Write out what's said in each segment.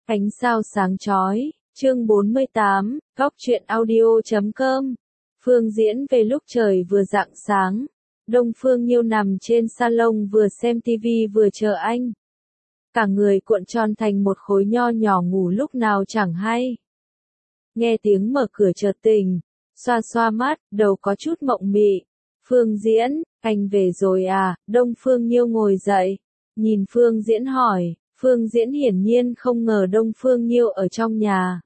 Ánh sao sáng chói, chương 48, góc truyện audio.com. Phương Diễn về lúc trời vừa rạng sáng. Đông Phương Nhiêu nằm trên salon vừa xem tivi vừa chờ anh. Cả người cuộn tròn thành một khối nho nhỏ ngủ lúc nào chẳng hay. Nghe tiếng mở cửa chợt tỉnh, xoa xoa mắt, đầu có chút mộng mị. Phương Diễn, anh về rồi à? Đông Phương Nhiêu ngồi dậy, nhìn Phương Diễn hỏi. Phương Diễn hiển nhiên không ngờ Đông Phương Nhiêu ở trong nhà.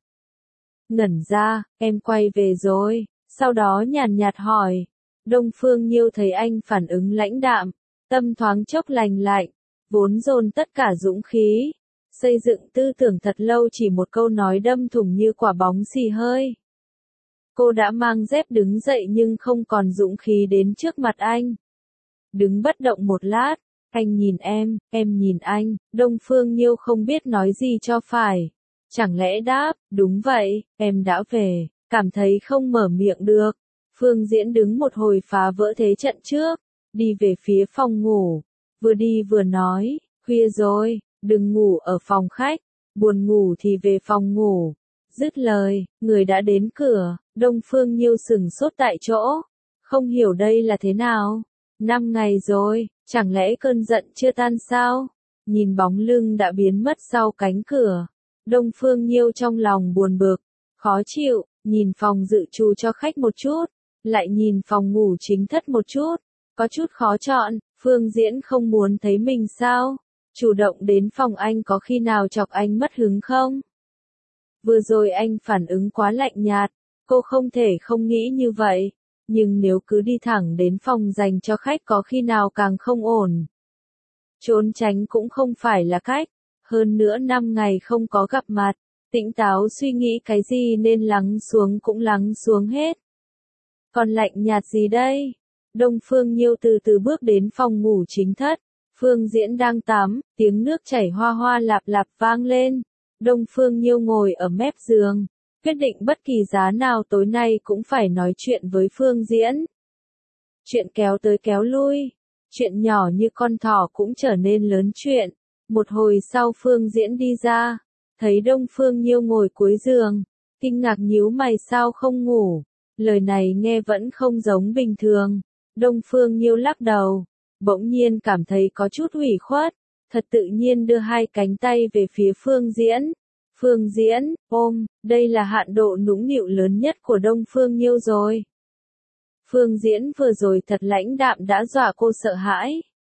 Ngẩn ra, em quay về rồi, sau đó nhàn nhạt hỏi. Đông Phương Nhiêu thấy anh phản ứng lãnh đạm, tâm thoáng chốc lành lạnh, vốn dồn tất cả dũng khí, xây dựng tư tưởng thật lâu chỉ một câu nói đâm thủng như quả bóng xì hơi. Cô đã mang dép đứng dậy nhưng không còn dũng khí đến trước mặt anh. Đứng bất động một lát. Anh nhìn em nhìn anh, Đông Phương Nhiêu không biết nói gì cho phải. Chẳng lẽ đáp, đúng vậy, em đã về, cảm thấy không mở miệng được. Phương Diễn đứng một hồi phá vỡ thế trận trước, đi về phía phòng ngủ, vừa đi vừa nói, khuya rồi, đừng ngủ ở phòng khách, buồn ngủ thì về phòng ngủ. Dứt lời, người đã đến cửa, Đông Phương Nhiêu sững sốt tại chỗ, không hiểu đây là thế nào. 5 ngày rồi, chẳng lẽ cơn giận chưa tan sao? Nhìn bóng lưng đã biến mất sau cánh cửa. Đông Phương Nhiêu trong lòng buồn bực, khó chịu, nhìn phòng dự trù cho khách một chút, lại nhìn phòng ngủ chính thất một chút, có chút khó chọn. Phương Diễn không muốn thấy mình sao? Chủ động đến phòng anh có khi nào chọc anh mất hứng không? Vừa rồi anh phản ứng quá lạnh nhạt, cô không thể không nghĩ như vậy. Nhưng nếu cứ đi thẳng đến phòng dành cho khách có khi nào càng không ổn. Trốn tránh cũng không phải là cách, hơn nữa 5 ngày không có gặp mặt, tỉnh táo suy nghĩ cái gì nên lắng xuống cũng lắng xuống hết. Còn lạnh nhạt gì đây? Đông Phương Nhiêu từ từ bước đến phòng ngủ chính thất, Phương Diễn đang tắm, tiếng nước chảy hoa hoa lạp lạp vang lên. Đông Phương Nhiêu ngồi ở mép giường. Quyết định bất kỳ giá nào tối nay cũng phải nói chuyện với Phương Diễn. Chuyện kéo tới kéo lui, chuyện nhỏ như con thỏ cũng trở nên lớn chuyện. Một hồi sau Phương Diễn đi ra, thấy Đông Phương Nhiêu ngồi cuối giường, kinh ngạc nhíu mày sao không ngủ. Lời này nghe vẫn không giống bình thường. Đông Phương Nhiêu lắc đầu, bỗng nhiên cảm thấy có chút ủy khuất, thật tự nhiên đưa hai cánh tay về phía Phương Diễn. Phương Diễn, ôm, đây là hạn độ nũng nịu lớn nhất của Đông Phương Nhiêu rồi. Phương Diễn vừa rồi thật lãnh đạm đã dọa cô sợ hãi.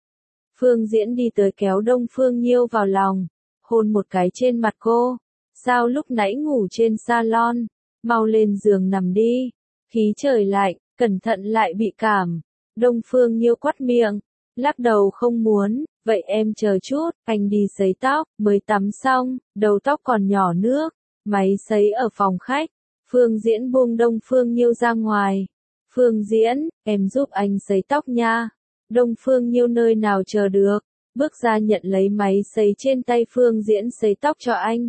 Phương Diễn đi tới kéo Đông Phương Nhiêu vào lòng, hôn một cái trên mặt cô. Sao lúc nãy ngủ trên salon, mau lên giường nằm đi, khí trời lạnh, cẩn thận lại bị cảm. Đông Phương Nhiêu quắt miệng, lắc đầu không muốn. Vậy em chờ chút, anh đi sấy tóc, mới tắm xong, đầu tóc còn nhỏ nước, máy sấy ở phòng khách. Phương Diễn buông Đông Phương Nhiêu ra ngoài. Phương Diễn, em giúp anh sấy tóc nha. Đông Phương Nhiêu nơi nào chờ được, bước ra nhận lấy máy sấy trên tay Phương Diễn sấy tóc cho anh.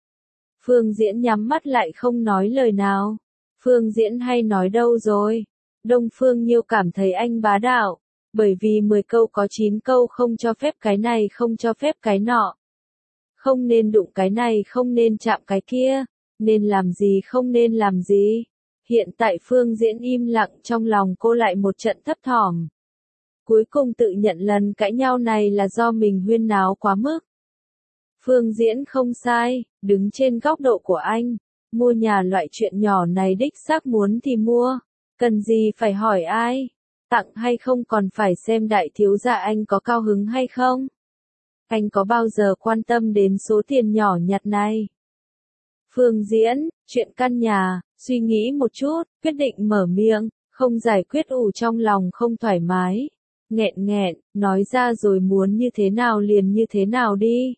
Phương Diễn nhắm mắt lại không nói lời nào. Phương Diễn hay nói đâu rồi? Đông Phương Nhiêu cảm thấy anh bá đạo. Bởi vì 10 câu có 9 câu không cho phép cái này không cho phép cái nọ. Không nên đụng cái này không nên chạm cái kia, nên làm gì không nên làm gì. Hiện tại Phương Diễn im lặng trong lòng cô lại một trận thấp thỏm. Cuối cùng tự nhận lần cãi nhau này là do mình huyên náo quá mức. Phương Diễn không sai, đứng trên góc độ của anh, mua nhà loại chuyện nhỏ này đích xác muốn thì mua, cần gì phải hỏi ai. Tặng hay không còn phải xem đại thiếu gia anh có cao hứng hay không? Anh có bao giờ quan tâm đến số tiền nhỏ nhặt này? Phương Diễn, chuyện căn nhà, suy nghĩ một chút, quyết định mở miệng, không giải quyết ủ trong lòng không thoải mái. Nghẹn, nói ra rồi muốn như thế nào liền như thế nào đi.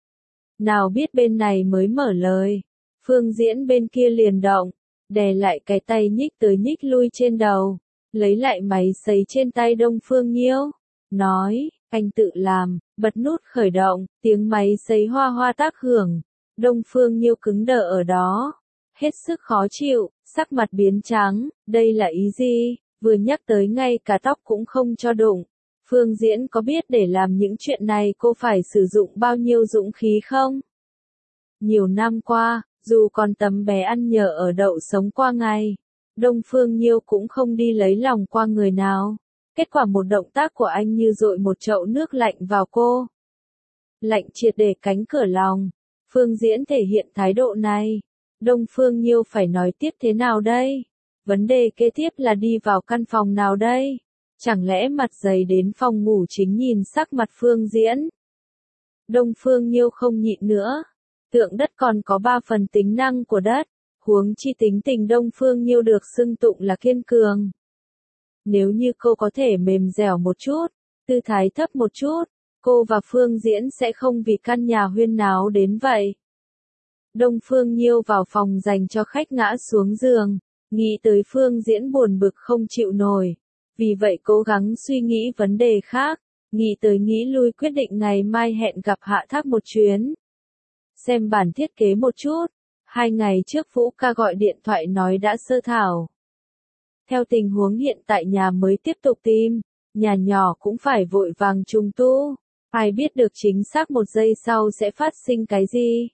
Nào biết bên này mới mở lời, Phương Diễn bên kia liền động, đè lại cái tay nhích tới nhích lui trên đầu. Lấy lại máy sấy trên tay Đông Phương Nhiêu, nói, anh tự làm, bật nút khởi động, tiếng máy sấy hoa hoa tác hưởng. Đông Phương Nhiêu cứng đờ ở đó, hết sức khó chịu, sắc mặt biến trắng, đây là ý gì, vừa nhắc tới ngay cả tóc cũng không cho đụng. Phương Diễn có biết để làm những chuyện này cô phải sử dụng bao nhiêu dũng khí không? Nhiều năm qua, dù còn tấm bé ăn nhờ ở đậu sống qua ngày, Đông Phương Nhiêu cũng không đi lấy lòng qua người nào. Kết quả một động tác của anh như dội một chậu nước lạnh vào cô. Lạnh triệt để cánh cửa lòng. Phương Diễn thể hiện thái độ này. Đông Phương Nhiêu phải nói tiếp thế nào đây? Vấn đề kế tiếp là đi vào căn phòng nào đây? Chẳng lẽ mặt dày đến phòng ngủ chính nhìn sắc mặt Phương Diễn? Đông Phương Nhiêu không nhịn nữa. Tượng đất còn có 3 phần tính năng của đất. Huống chi tính tình Đông Phương Nhiêu được xưng tụng là kiên cường. Nếu như cô có thể mềm dẻo một chút, tư thái thấp một chút, cô và Phương Diễn sẽ không vì căn nhà huyên náo đến vậy. Đông Phương Nhiêu vào phòng dành cho khách ngã xuống giường, nghĩ tới Phương Diễn buồn bực không chịu nổi. Vì vậy cố gắng suy nghĩ vấn đề khác, nghĩ tới nghĩ lui quyết định ngày mai hẹn gặp Hạ Thác một chuyến. Xem bản thiết kế một chút, 2 ngày trước Vũ Ca gọi điện thoại nói đã sơ thảo. Theo tình huống hiện tại nhà mới tiếp tục tìm, nhà nhỏ cũng phải vội vàng trùng tu, ai biết được chính xác 1 giây sau sẽ phát sinh cái gì.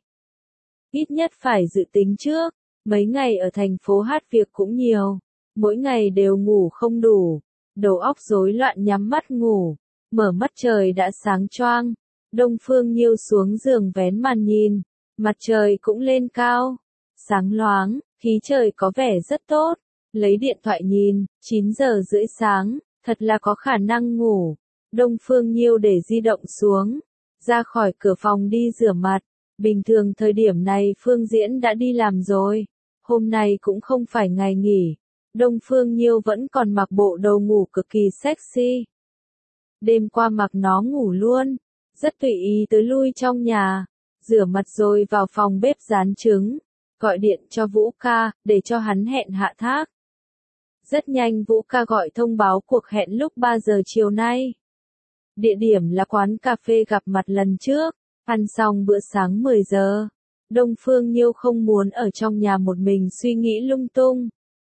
Ít nhất phải dự tính trước, mấy ngày ở thành phố hát việc cũng nhiều, mỗi ngày đều ngủ không đủ, đầu óc rối loạn nhắm mắt ngủ, mở mắt trời đã sáng choang. Đông Phương Nhiêu xuống giường vén màn nhìn, mặt trời cũng lên cao, sáng loáng, khí trời có vẻ rất tốt. Lấy điện thoại nhìn, 9 giờ rưỡi sáng, thật là có khả năng ngủ. Đông Phương Nhiêu để di động xuống, ra khỏi cửa phòng đi rửa mặt. Bình thường thời điểm này Phương Diễn đã đi làm rồi, hôm nay cũng không phải ngày nghỉ. Đông Phương Nhiêu vẫn còn mặc bộ đồ ngủ cực kỳ sexy. Đêm qua mặc nó ngủ luôn, rất tùy ý tới lui trong nhà, rửa mặt rồi vào phòng bếp rán trứng, gọi điện cho Vũ Ca, để cho hắn hẹn Hạ Thác. Rất nhanh Vũ Ca gọi thông báo cuộc hẹn lúc 3 giờ chiều nay. Địa điểm là quán cà phê gặp mặt lần trước, ăn xong bữa sáng 10 giờ. Đông Phương Nhiêu không muốn ở trong nhà một mình suy nghĩ lung tung.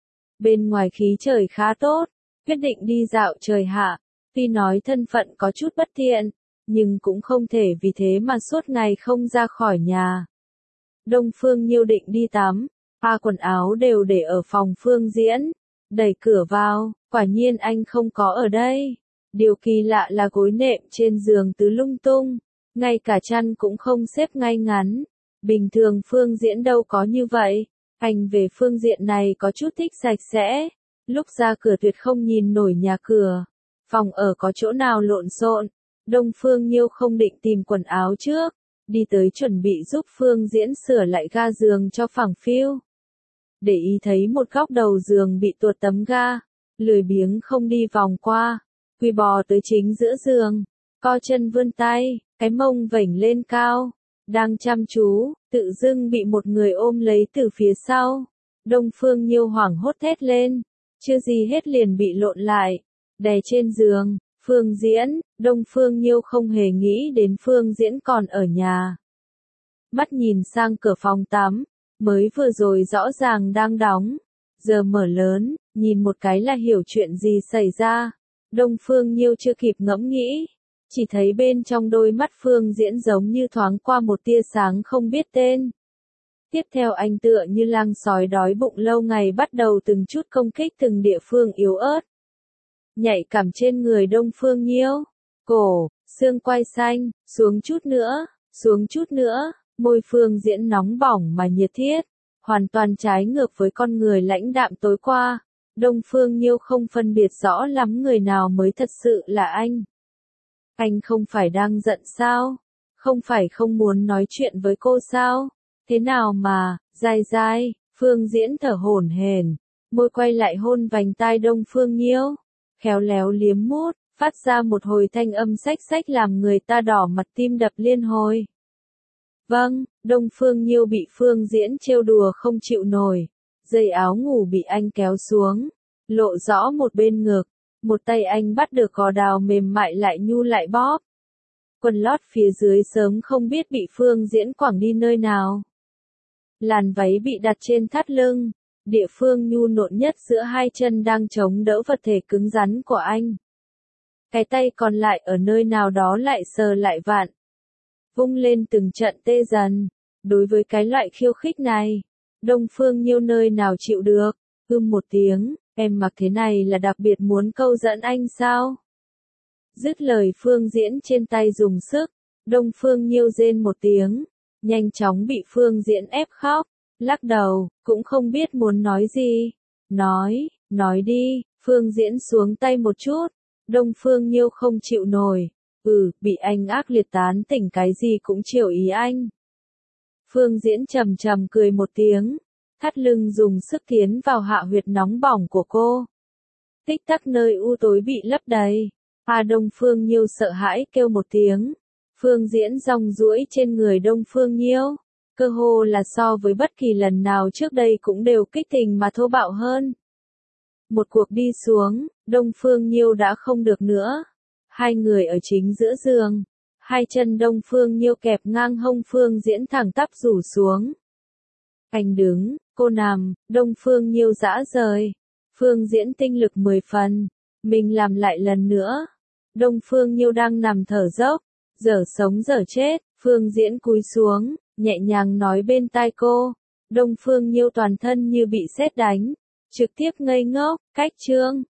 Bên ngoài khí trời khá tốt, quyết định đi dạo trời hạ, tuy nói thân phận có chút bất thiện, nhưng cũng không thể vì thế mà suốt ngày không ra khỏi nhà. Đông Phương Nhiêu định đi tắm, quần áo đều để ở phòng Phương Diễn. Đẩy cửa vào, quả nhiên anh không có ở đây. Điều kỳ lạ là gối nệm trên giường tứ lung tung, ngay cả chăn cũng không xếp ngay ngắn. Bình thường Phương Diễn đâu có như vậy. Anh về phương diện này có chút thích sạch sẽ. Lúc ra cửa tuyệt không nhìn nổi nhà cửa. Phòng ở có chỗ nào lộn xộn. Đông Phương Nhiêu không định tìm quần áo trước, đi tới chuẩn bị giúp Phương Diễn sửa lại ga giường cho phẳng phiu. Để ý thấy một góc đầu giường bị tuột tấm ga, lười biếng không đi vòng qua, quỳ bò tới chính giữa giường, co chân vươn tay, cái mông vểnh lên cao, đang chăm chú, tự dưng bị một người ôm lấy từ phía sau. Đông Phương Nhiêu hoảng hốt thét lên, chưa gì hết liền bị lộn lại, đè trên giường. Phương Diễn, Đông Phương Nhiêu không hề nghĩ đến Phương Diễn còn ở nhà. Mắt nhìn sang cửa phòng tắm, mới vừa rồi rõ ràng đang đóng, giờ mở lớn, nhìn một cái là hiểu chuyện gì xảy ra. Đông Phương Nhiêu chưa kịp ngẫm nghĩ, chỉ thấy bên trong đôi mắt Phương Diễn giống như thoáng qua một tia sáng không biết tên. Tiếp theo anh tựa như lang sói đói bụng lâu ngày bắt đầu từng chút công kích từng địa phương yếu ớt. Nhạy cảm trên người Đông Phương Nhiêu, cổ, xương quai xanh, xuống chút nữa, môi Phương Diễn nóng bỏng mà nhiệt thiết, hoàn toàn trái ngược với con người lãnh đạm tối qua. Đông Phương Nhiêu không phân biệt rõ lắm người nào mới thật sự là anh. Anh không phải đang giận sao? Không phải không muốn nói chuyện với cô sao? Thế nào mà, dai dai, Phương Diễn thở hổn hển, môi quay lại hôn vành tai Đông Phương Nhiêu, khéo léo liếm mút, phát ra một hồi thanh âm xách xách làm người ta đỏ mặt tim đập liên hồi. Vâng, Đông Phương Nhiêu bị Phương Diễn trêu đùa không chịu nổi, dây áo ngủ bị anh kéo xuống, lộ rõ một bên ngực, một tay anh bắt được gò đào mềm mại lại nhu lại bóp. Quần lót phía dưới sớm không biết bị Phương Diễn quẳng đi nơi nào. Làn váy bị đặt trên thắt lưng, địa phương nhu nộn nhất giữa hai chân đang chống đỡ vật thể cứng rắn của anh. Cái tay còn lại ở nơi nào đó lại sờ lại vặn. Vung lên từng trận tê dần, Đối với cái loại khiêu khích này, Đông Phương Nhiêu nơi nào chịu được, một tiếng, em mặc thế này là đặc biệt muốn câu dẫn anh sao? Dứt lời Phương Diễn trên tay dùng sức, Đông Phương Nhiêu rên một tiếng, nhanh chóng bị Phương Diễn ép khóc, lắc đầu, cũng không biết muốn nói gì. Nói đi, Phương Diễn xuống tay một chút, Đông Phương Nhiêu không chịu nổi, bị anh ác liệt tán tỉnh cái gì cũng chiều ý anh. Phương Diễn trầm trầm cười một tiếng, thắt lưng dùng sức tiến vào hạ huyệt nóng bỏng của cô. Tích tắc nơi u tối bị lấp đầy. Đông Phương Nhiêu sợ hãi kêu một tiếng. Phương Diễn rong duỗi trên người Đông Phương Nhiêu, cơ hồ là so với bất kỳ lần nào trước đây cũng đều kích tình mà thô bạo hơn. Một cuộc đi xuống, Đông Phương Nhiêu đã không được nữa. Hai người ở chính giữa giường, hai chân Đông Phương Nhiêu kẹp ngang hông Phương Diễn thẳng tắp rủ xuống. Anh đứng, cô nằm, Đông Phương Nhiêu dã rời. Phương Diễn tinh lực 10 phần, mình làm lại lần nữa. Đông Phương Nhiêu đang nằm thở dốc, dở sống dở chết, Phương Diễn cúi xuống, nhẹ nhàng nói bên tai cô. Đông Phương Nhiêu toàn thân như bị sét đánh, trực tiếp ngây ngốc, cách chương.